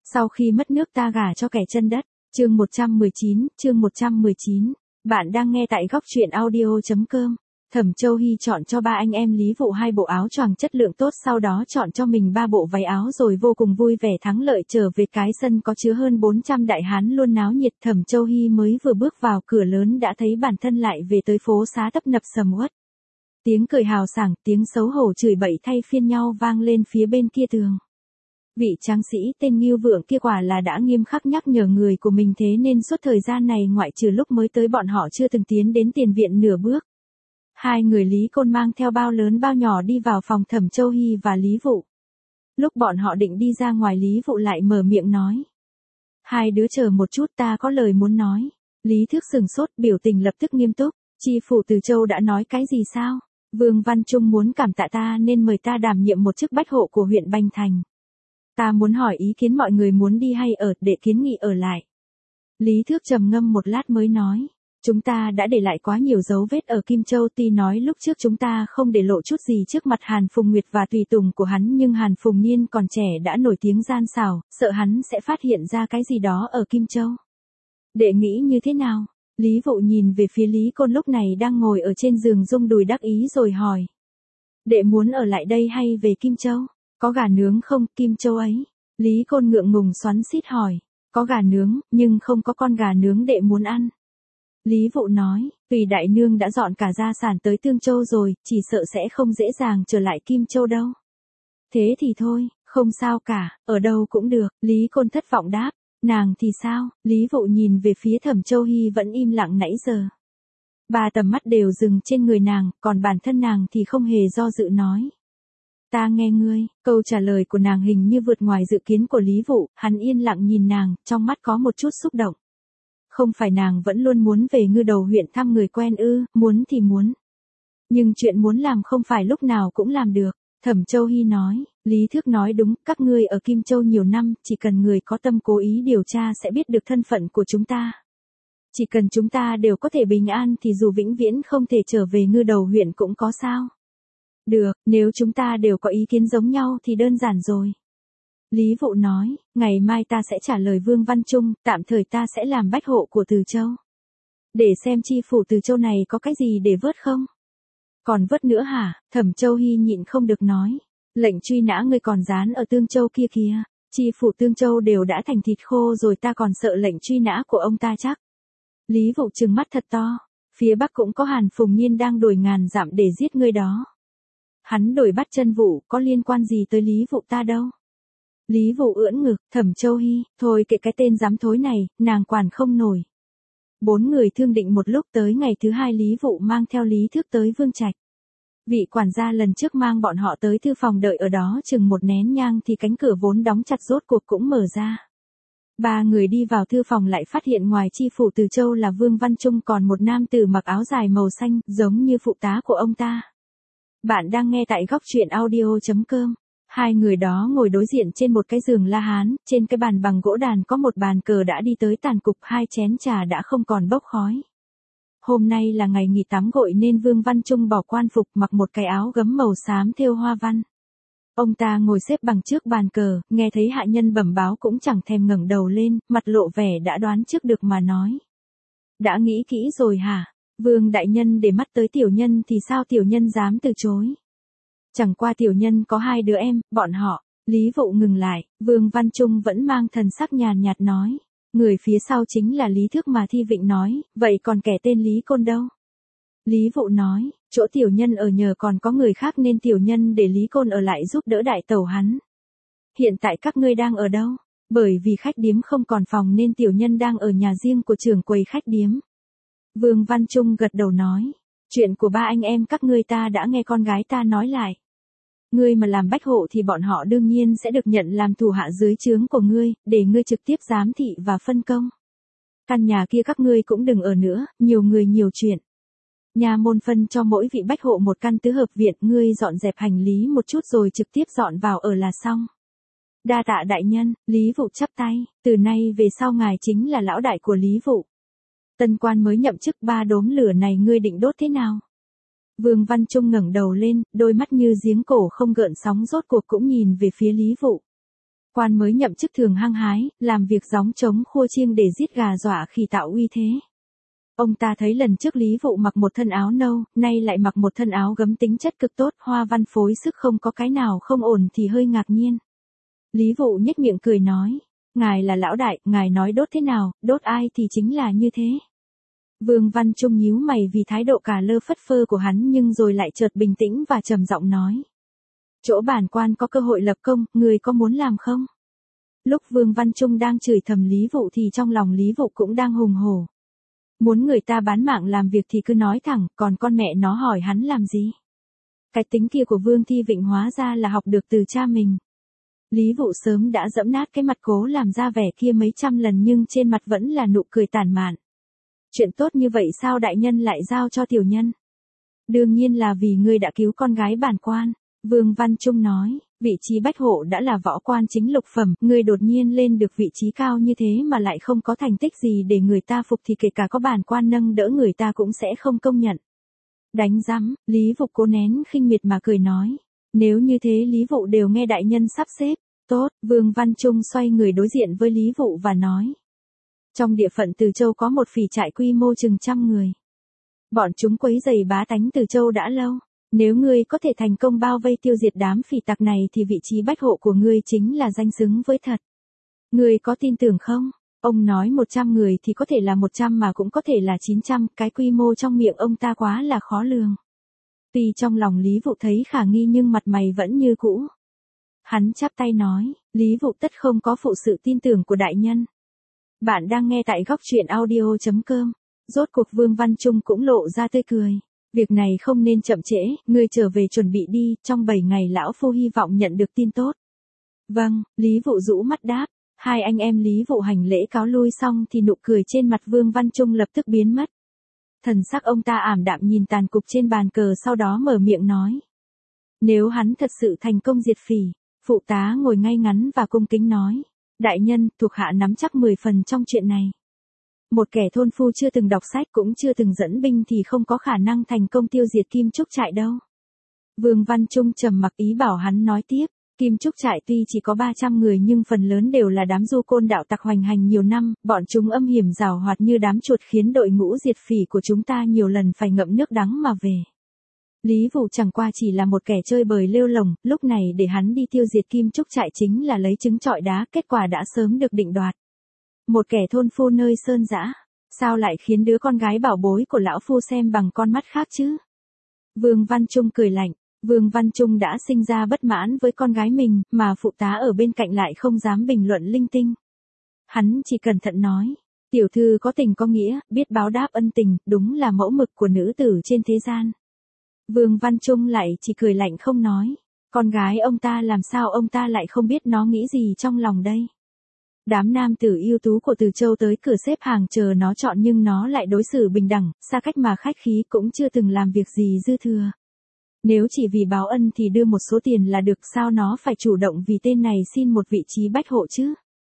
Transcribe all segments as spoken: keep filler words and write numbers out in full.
Sau khi mất nước ta gả cho kẻ chân đất. Chương một trăm mười chín, chương một trăm mười chín. Bạn đang nghe tại góc truyện audio chấm com. Thẩm Châu Hy chọn cho ba anh em Lý Vụ hai bộ áo choàng chất lượng tốt, sau đó chọn cho mình ba bộ váy áo rồi vô cùng vui vẻ thắng lợi trở về cái sân có chứa hơn bốn trăm đại hán luôn náo nhiệt. Thẩm Châu Hy mới vừa bước vào cửa lớn đã thấy bản thân lại về tới phố xá tấp nập sầm uất. Tiếng cười hào sảng, tiếng xấu hổ chửi bậy thay phiên nhau vang lên phía bên kia tường. Vị tráng sĩ tên Ngưu Vượng kia quả là đã nghiêm khắc nhắc nhở người của mình, thế nên suốt thời gian này ngoại trừ lúc mới tới bọn họ chưa từng tiến đến tiền viện nửa bước. Hai người Lý Côn mang theo bao lớn bao nhỏ đi vào phòng Thẩm Châu Hy và Lý Vụ. Lúc bọn họ định đi ra ngoài, Lý Vụ lại mở miệng nói. Hai đứa chờ một chút, ta có lời muốn nói. Lý Thước sừng sốt, biểu tình lập tức nghiêm túc. Chi phủ Từ Châu đã nói cái gì sao? Vương Văn Trung muốn cảm tạ ta nên mời ta đảm nhiệm một chức bách hộ của huyện Bành Thành. Ta muốn hỏi ý kiến mọi người muốn đi hay ở, để kiến nghị ở lại. Lý Thước trầm ngâm một lát mới nói. Chúng ta đã để lại quá nhiều dấu vết ở Kim Châu, tuy nói lúc trước chúng ta không để lộ chút gì trước mặt Hàn Phùng Nguyệt và tùy tùng của hắn, nhưng Hàn Phùng Niên còn trẻ đã nổi tiếng gian xảo, sợ hắn sẽ phát hiện ra cái gì đó ở Kim Châu. Đệ nghĩ như thế nào? Lý Vụ nhìn về phía Lý Côn lúc này đang ngồi ở trên giường rung đùi đắc ý rồi hỏi. Đệ muốn ở lại đây hay về Kim Châu? Có gà nướng không, Kim Châu ấy? Lý Côn ngượng ngùng xoắn xít hỏi. Có gà nướng, nhưng không có con gà nướng đệ muốn ăn. Lý Vụ nói, tùy đại nương đã dọn cả gia sản tới Tương Châu rồi, chỉ sợ sẽ không dễ dàng trở lại Kim Châu đâu. Thế thì thôi, không sao cả, ở đâu cũng được. Lý Côn thất vọng đáp. Nàng thì sao? Lý Vụ nhìn về phía Thẩm Châu Hy vẫn im lặng nãy giờ. Ba tầm mắt đều dừng trên người nàng, còn bản thân nàng thì không hề do dự nói. Ta nghe ngươi. Câu trả lời của nàng hình như vượt ngoài dự kiến của Lý Vụ, hắn yên lặng nhìn nàng, trong mắt có một chút xúc động. Không phải nàng vẫn luôn muốn về Ngư Đầu huyện thăm người quen ư? Muốn thì muốn. Nhưng chuyện muốn làm không phải lúc nào cũng làm được. Thẩm Châu Hy nói, Lý Thước nói đúng, các ngươi ở Kim Châu nhiều năm, chỉ cần người có tâm cố ý điều tra sẽ biết được thân phận của chúng ta. Chỉ cần chúng ta đều có thể bình an thì dù vĩnh viễn không thể trở về Ngư Đầu huyện cũng có sao. Được, nếu chúng ta đều có ý kiến giống nhau thì đơn giản rồi. Lý Vụ nói, ngày mai ta sẽ trả lời Vương Văn Trung, tạm thời ta sẽ làm bách hộ của Từ Châu. Để xem chi phủ Từ Châu này có cái gì để vớt không? Còn vớt nữa hả? Thẩm Châu Hy nhịn không được nói. Lệnh truy nã ngươi còn dán ở Tương Châu kia kìa. Chi phủ Tương Châu đều đã thành thịt khô rồi, ta còn sợ lệnh truy nã của ông ta chắc. Lý Vụ trừng mắt thật to. Phía Bắc cũng có Hàn Phùng Niên đang đuổi ngàn dặm để giết ngươi đó. Hắn đuổi bắt chân Vụ, có liên quan gì tới Lý Vụ ta đâu. Lý Vụ ưỡn ngực, Thẩm Châu Hy, thôi kệ cái tên dám thối này, nàng quản không nổi. Bốn người thương định một lúc, tới ngày thứ hai Lý Vụ mang theo Lý Thước tới Vương Trạch. Vị quản gia lần trước mang bọn họ tới thư phòng đợi ở đó chừng một nén nhang thì cánh cửa vốn đóng chặt rốt cuộc cũng mở ra. Ba người đi vào thư phòng lại phát hiện ngoài chi phủ Từ Châu là Vương Văn Trung còn một nam tử mặc áo dài màu xanh, giống như phụ tá của ông ta. Bạn đang nghe tại góc truyện audio chấm com. Hai người đó ngồi đối diện trên một cái giường la hán, trên cái bàn bằng gỗ đàn có một bàn cờ đã đi tới tàn cục, hai chén trà đã không còn bốc khói. Hôm nay là ngày nghỉ tắm gội nên Vương Văn Trung bỏ quan phục, mặc một cái áo gấm màu xám thêu hoa văn. Ông ta ngồi xếp bằng trước bàn cờ, nghe thấy hạ nhân bẩm báo cũng chẳng thèm ngẩng đầu lên, mặt lộ vẻ đã đoán trước được mà nói. Đã nghĩ kỹ rồi hả? Vương đại nhân để mắt tới tiểu nhân thì sao tiểu nhân dám từ chối? Chẳng qua tiểu nhân có hai đứa em, bọn họ. Lý Vụ ngừng lại, Vương Văn Trung vẫn mang thần sắc nhàn nhạt nói. Người phía sau chính là Lý Thước mà Thi Vịnh nói, vậy còn kẻ tên Lý Côn đâu? Lý Vụ nói, chỗ tiểu nhân ở nhờ còn có người khác nên tiểu nhân để Lý Côn ở lại giúp đỡ đại tẩu hắn. Hiện tại các ngươi đang ở đâu? Bởi vì khách điếm không còn phòng nên tiểu nhân đang ở nhà riêng của trưởng quầy khách điếm. Vương Văn Trung gật đầu nói, chuyện của ba anh em các ngươi ta đã nghe con gái ta nói lại. Ngươi mà làm bách hộ thì bọn họ đương nhiên sẽ được nhận làm thủ hạ dưới trướng của ngươi, để ngươi trực tiếp giám thị và phân công. Căn nhà kia các ngươi cũng đừng ở nữa, nhiều người nhiều chuyện. Nhà môn phân cho mỗi vị bách hộ một căn tứ hợp viện, ngươi dọn dẹp hành lý một chút rồi trực tiếp dọn vào ở là xong. Đa tạ đại nhân. Lý Vụ chắp tay, từ nay về sau ngài chính là lão đại của Lý Vụ. Tân quan mới nhậm chức, ba đốm lửa này ngươi định đốt thế nào? Vương Văn Trung ngẩng đầu lên, đôi mắt như giếng cổ không gợn sóng rốt cuộc cũng nhìn về phía Lý Vụ. Quan mới nhậm chức thường hăng hái, làm việc gióng trống khua chiêng để giết gà dọa khỉ tạo uy thế. Ông ta thấy lần trước Lý Vụ mặc một thân áo nâu, nay lại mặc một thân áo gấm tính chất cực tốt, hoa văn phối sức không có cái nào không ổn thì hơi ngạc nhiên. Lý Vụ nhếch miệng cười nói, ngài là lão đại, ngài nói đốt thế nào, đốt ai thì chính là như thế. Vương Văn Trung nhíu mày vì thái độ cả lơ phất phơ của hắn nhưng rồi lại chợt bình tĩnh và trầm giọng nói. Chỗ bản quan có cơ hội lập công, người có muốn làm không? Lúc Vương Văn Trung đang chửi thầm Lý Vụ thì trong lòng Lý Vụ cũng đang hùng hổ. Muốn người ta bán mạng làm việc thì cứ nói thẳng, còn con mẹ nó hỏi hắn làm gì? Cái tính kia của Vương Thi Vịnh hóa ra là học được từ cha mình. Lý Vụ sớm đã giẫm nát cái mặt cố làm ra vẻ kia mấy trăm lần nhưng trên mặt vẫn là nụ cười tàn mạn. Chuyện tốt như vậy sao đại nhân lại giao cho tiểu nhân? Đương nhiên là vì ngươi đã cứu con gái bản quan. Vương Văn Trung nói, vị trí bách hộ đã là võ quan chính lục phẩm, ngươi đột nhiên lên được vị trí cao như thế mà lại không có thành tích gì để người ta phục thì kể cả có bản quan nâng đỡ người ta cũng sẽ không công nhận. Đánh rắm, Lý Vụ cố nén khinh miệt mà cười nói, nếu như thế Lý Vụ đều nghe đại nhân sắp xếp, tốt, Vương Văn Trung xoay người đối diện với Lý Vụ và nói. Trong địa phận Từ Châu có một phỉ trại quy mô chừng trăm người. Bọn chúng quấy rầy bá tánh Từ Châu đã lâu. Nếu ngươi có thể thành công bao vây tiêu diệt đám phỉ tặc này thì vị trí bách hộ của ngươi chính là danh xứng với thật. Ngươi có tin tưởng không? Ông nói một trăm người thì có thể là một trăm mà cũng có thể là chín trăm, cái quy mô trong miệng ông ta quá là khó lường. Tuy trong lòng Lý Vụ thấy khả nghi nhưng mặt mày vẫn như cũ. Hắn chắp tay nói, Lý Vụ tất không có phụ sự tin tưởng của đại nhân. Bạn đang nghe tại góc truyện audio chấm com. Rốt cuộc Vương Văn Trung cũng lộ ra tươi cười. Việc này không nên chậm trễ, ngươi trở về chuẩn bị đi, trong bảy ngày lão phu hy vọng nhận được tin tốt. Vâng, Lý Vụ rũ mắt đáp, hai anh em Lý Vụ hành lễ cáo lui xong thì nụ cười trên mặt Vương Văn Trung lập tức biến mất. Thần sắc ông ta ảm đạm nhìn tàn cục trên bàn cờ sau đó mở miệng nói. Nếu hắn thật sự thành công diệt phỉ, phụ tá ngồi ngay ngắn và cung kính nói. Đại nhân, thuộc hạ nắm chắc mười phần trong chuyện này. Một kẻ thôn phu chưa từng đọc sách cũng chưa từng dẫn binh thì không có khả năng thành công tiêu diệt Kim Trúc Trại đâu. Vương Văn Trung trầm mặc ý bảo hắn nói tiếp, Kim Trúc Trại tuy chỉ có ba trăm người nhưng phần lớn đều là đám du côn đạo tặc hoành hành nhiều năm, bọn chúng âm hiểm giảo hoạt như đám chuột khiến đội ngũ diệt phỉ của chúng ta nhiều lần phải ngậm nước đắng mà về. Lý Vụ chẳng qua chỉ là một kẻ chơi bời lêu lồng, lúc này để hắn đi tiêu diệt Kim Trúc Trại chính là lấy trứng trọi đá, kết quả đã sớm được định đoạt. Một kẻ thôn phu nơi sơn dã, sao lại khiến đứa con gái bảo bối của lão phu xem bằng con mắt khác chứ? Vương Văn Trung cười lạnh, Vương Văn Trung đã sinh ra bất mãn với con gái mình, mà phụ tá ở bên cạnh lại không dám bình luận linh tinh. Hắn chỉ cẩn thận nói, tiểu thư có tình có nghĩa, biết báo đáp ân tình, đúng là mẫu mực của nữ tử trên thế gian. Vương Văn Trung lại chỉ cười lạnh không nói, con gái ông ta làm sao ông ta lại không biết nó nghĩ gì trong lòng đây. Đám nam tử ưu tú của Từ Châu tới cửa xếp hàng chờ nó chọn nhưng nó lại đối xử bình đẳng, xa cách mà khách khí cũng chưa từng làm việc gì dư thừa. Nếu chỉ vì báo ân thì đưa một số tiền là được sao nó phải chủ động vì tên này xin một vị trí bách hộ chứ.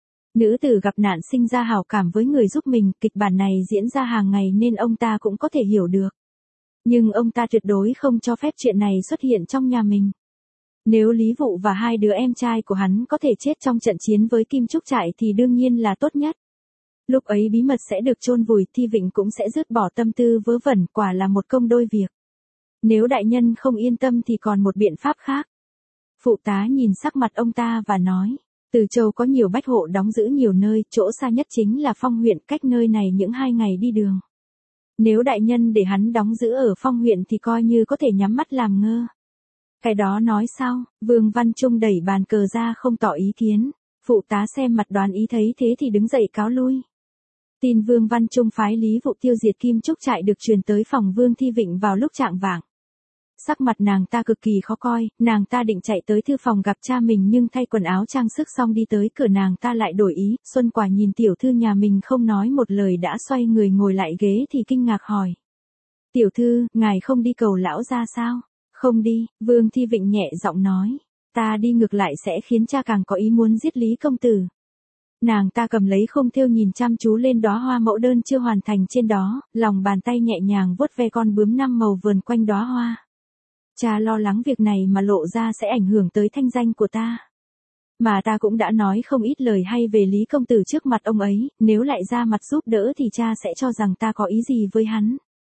Nữ tử gặp nạn sinh ra hảo cảm với người giúp mình, kịch bản này diễn ra hàng ngày nên ông ta cũng có thể hiểu được. Nhưng ông ta tuyệt đối không cho phép chuyện này xuất hiện trong nhà mình. Nếu Lý Vụ và hai đứa em trai của hắn có thể chết trong trận chiến với Kim Trúc Trại thì đương nhiên là tốt nhất. Lúc ấy bí mật sẽ được chôn vùi, Thi Vịnh cũng sẽ dứt bỏ tâm tư vớ vẩn, quả là một công đôi việc. Nếu đại nhân không yên tâm thì còn một biện pháp khác. Phụ tá nhìn sắc mặt ông ta và nói, Từ Châu có nhiều bách hộ đóng giữ nhiều nơi, chỗ xa nhất chính là Phong huyện, cách nơi này những hai ngày đi đường. Nếu đại nhân để hắn đóng giữ ở Phong huyện thì coi như có thể nhắm mắt làm ngơ. Cái đó nói sao? Vương Văn Trung đẩy bàn cờ ra không tỏ ý kiến. Phụ tá xem mặt đoán ý thấy thế thì đứng dậy cáo lui. Tin Vương Văn Trung phái Lý Vụ tiêu diệt Kim Trúc Trại được truyền tới phòng Vương Thi Vịnh vào lúc chạng vạng. Sắc mặt nàng ta cực kỳ khó coi, nàng ta định chạy tới thư phòng gặp cha mình nhưng thay quần áo trang sức xong đi tới cửa nàng ta lại đổi ý. Xuân Quả nhìn tiểu thư nhà mình không nói một lời đã xoay người ngồi lại ghế thì kinh ngạc hỏi. Tiểu thư, ngài không đi cầu lão ra sao? Không đi, Vương Thi Vịnh nhẹ giọng nói. Ta đi ngược lại sẽ khiến cha càng có ý muốn giết Lý công tử. Nàng ta cầm lấy khung thêu nhìn chăm chú lên đóa hoa mẫu đơn chưa hoàn thành trên đó, lòng bàn tay nhẹ nhàng vuốt ve con bướm năm màu vườn quanh đóa hoa. Cha lo lắng việc này mà lộ ra sẽ ảnh hưởng tới thanh danh của ta. Mà ta cũng đã nói không ít lời hay về Lý công tử trước mặt ông ấy, nếu lại ra mặt giúp đỡ thì cha sẽ cho rằng ta có ý gì với hắn.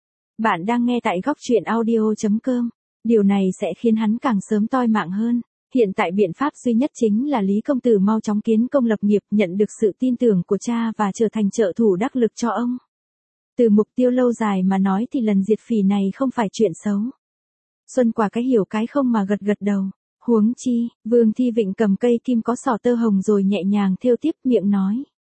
Bạn đang nghe tại góc truyện audio chấm com. Điều này sẽ khiến hắn càng sớm toi mạng hơn. Hiện tại biện pháp duy nhất chính là Lý công tử mau chóng kiến công lập nghiệp, nhận được sự tin tưởng của cha và trở thành trợ thủ đắc lực cho ông. Từ mục tiêu lâu dài mà nói thì lần diệt phỉ này không phải chuyện xấu. Xuân Quả cái hiểu cái không mà gật gật đầu. Huống chi, Vương Thi Vịnh cầm cây kim có sỏ tơ hồng rồi nhẹ nhàng thêu tiếp miệng nói.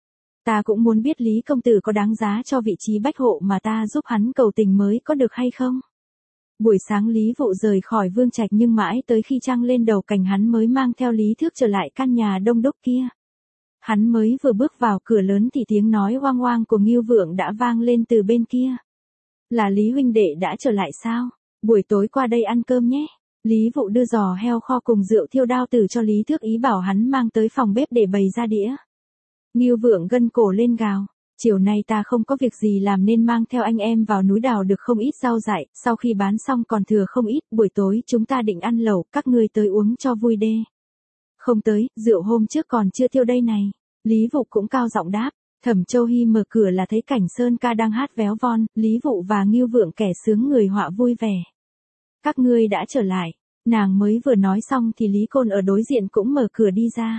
Ta cũng muốn biết Lý công tử có đáng giá cho vị trí bách hộ mà ta giúp hắn cầu tình mới có được hay không. Buổi sáng Lý Vụ rời khỏi Vương Trạch nhưng mãi tới khi trăng lên đầu cành hắn mới mang theo Lý Thước trở lại căn nhà đông đúc kia. Hắn mới vừa bước vào cửa lớn thì tiếng nói oang oang của Ngưu Vượng đã vang lên từ bên kia. Là Lý huynh đệ đã trở lại sao? Buổi tối qua đây ăn cơm nhé. Lý Vụ đưa giò heo kho cùng rượu thiêu đao tử cho Lý Thước, ý bảo hắn mang tới phòng bếp để bày ra đĩa. Ngưu Vượng gân cổ lên gào. Chiều nay ta không có việc gì làm nên mang theo anh em vào núi đào được không ít rau dại, sau khi bán xong còn thừa không ít, buổi tối chúng ta định ăn lẩu, các ngươi tới uống cho vui đê. Không tới, rượu hôm trước còn chưa thiêu đây này. Lý Vụ cũng cao giọng đáp. Thẩm Châu Hy mở cửa là thấy cảnh Sơn ca đang hát véo von, Lý Vụ và Ngưu Vượng kẻ sướng người họa vui vẻ. Các ngươi đã trở lại. Nàng mới vừa nói xong thì Lý Côn ở đối diện cũng mở cửa đi ra.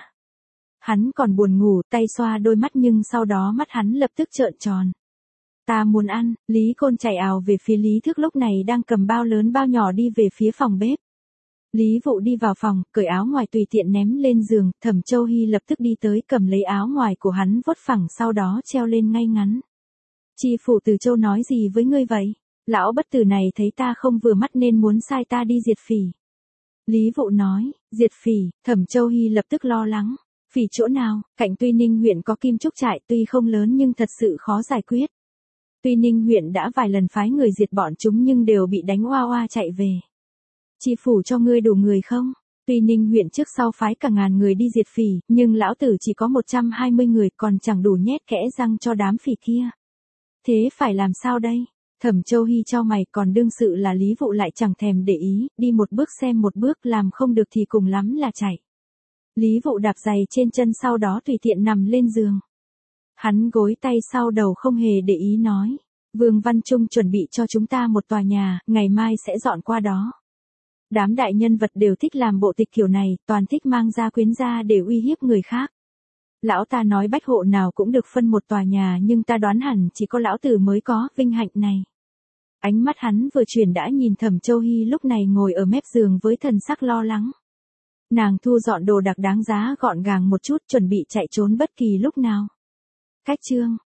Hắn còn buồn ngủ, tay xoa đôi mắt nhưng sau đó mắt hắn lập tức trợn tròn. Ta muốn ăn. Lý Côn chạy ào về phía Lý Thước lúc này đang cầm bao lớn bao nhỏ đi về phía phòng bếp. Lý Vụ đi vào phòng, cởi áo ngoài tùy tiện ném lên giường, Thẩm Châu Hy lập tức đi tới cầm lấy áo ngoài của hắn vuốt phẳng sau đó treo lên ngay ngắn. Chi phủ Từ Châu nói gì với ngươi vậy? Lão bất tử này thấy ta không vừa mắt nên muốn sai ta đi diệt phỉ. Lý Vụ nói, diệt phỉ. Thẩm Châu Hy lập tức lo lắng. Phỉ chỗ nào? Cạnh Tuy Ninh huyện có Kim Trúc trại, tuy không lớn nhưng thật sự khó giải quyết. Tuy Ninh huyện đã vài lần phái người diệt bọn chúng nhưng đều bị đánh oa oa chạy về. Chi phủ cho ngươi đủ người không? Tuy Ninh huyện trước sau phái cả ngàn người đi diệt phỉ, nhưng lão tử chỉ có một trăm hai mươi người còn chẳng đủ nhét kẽ răng cho đám phỉ kia. Thế phải làm sao đây? Thẩm Châu Hy cho mày, còn đương sự là Lý Vụ lại chẳng thèm để ý, đi một bước xem một bước, làm không được thì cùng lắm là chạy. Lý Vụ đạp giày trên chân sau đó tùy tiện nằm lên giường. Hắn gối tay sau đầu không hề để ý nói. Vương Văn Trung chuẩn bị cho chúng ta một tòa nhà, ngày mai sẽ dọn qua đó. Đám đại nhân vật đều thích làm bộ tịch kiểu này, toàn thích mang ra quyến ra để uy hiếp người khác. Lão ta nói bách hộ nào cũng được phân một tòa nhà nhưng ta đoán hẳn chỉ có lão tử mới có vinh hạnh này. Ánh mắt hắn vừa chuyển đã nhìn Thẩm Châu Hy lúc này ngồi ở mép giường với thần sắc lo lắng. Nàng thu dọn đồ đạc đáng giá gọn gàng một chút, chuẩn bị chạy trốn bất kỳ lúc nào. Cách chương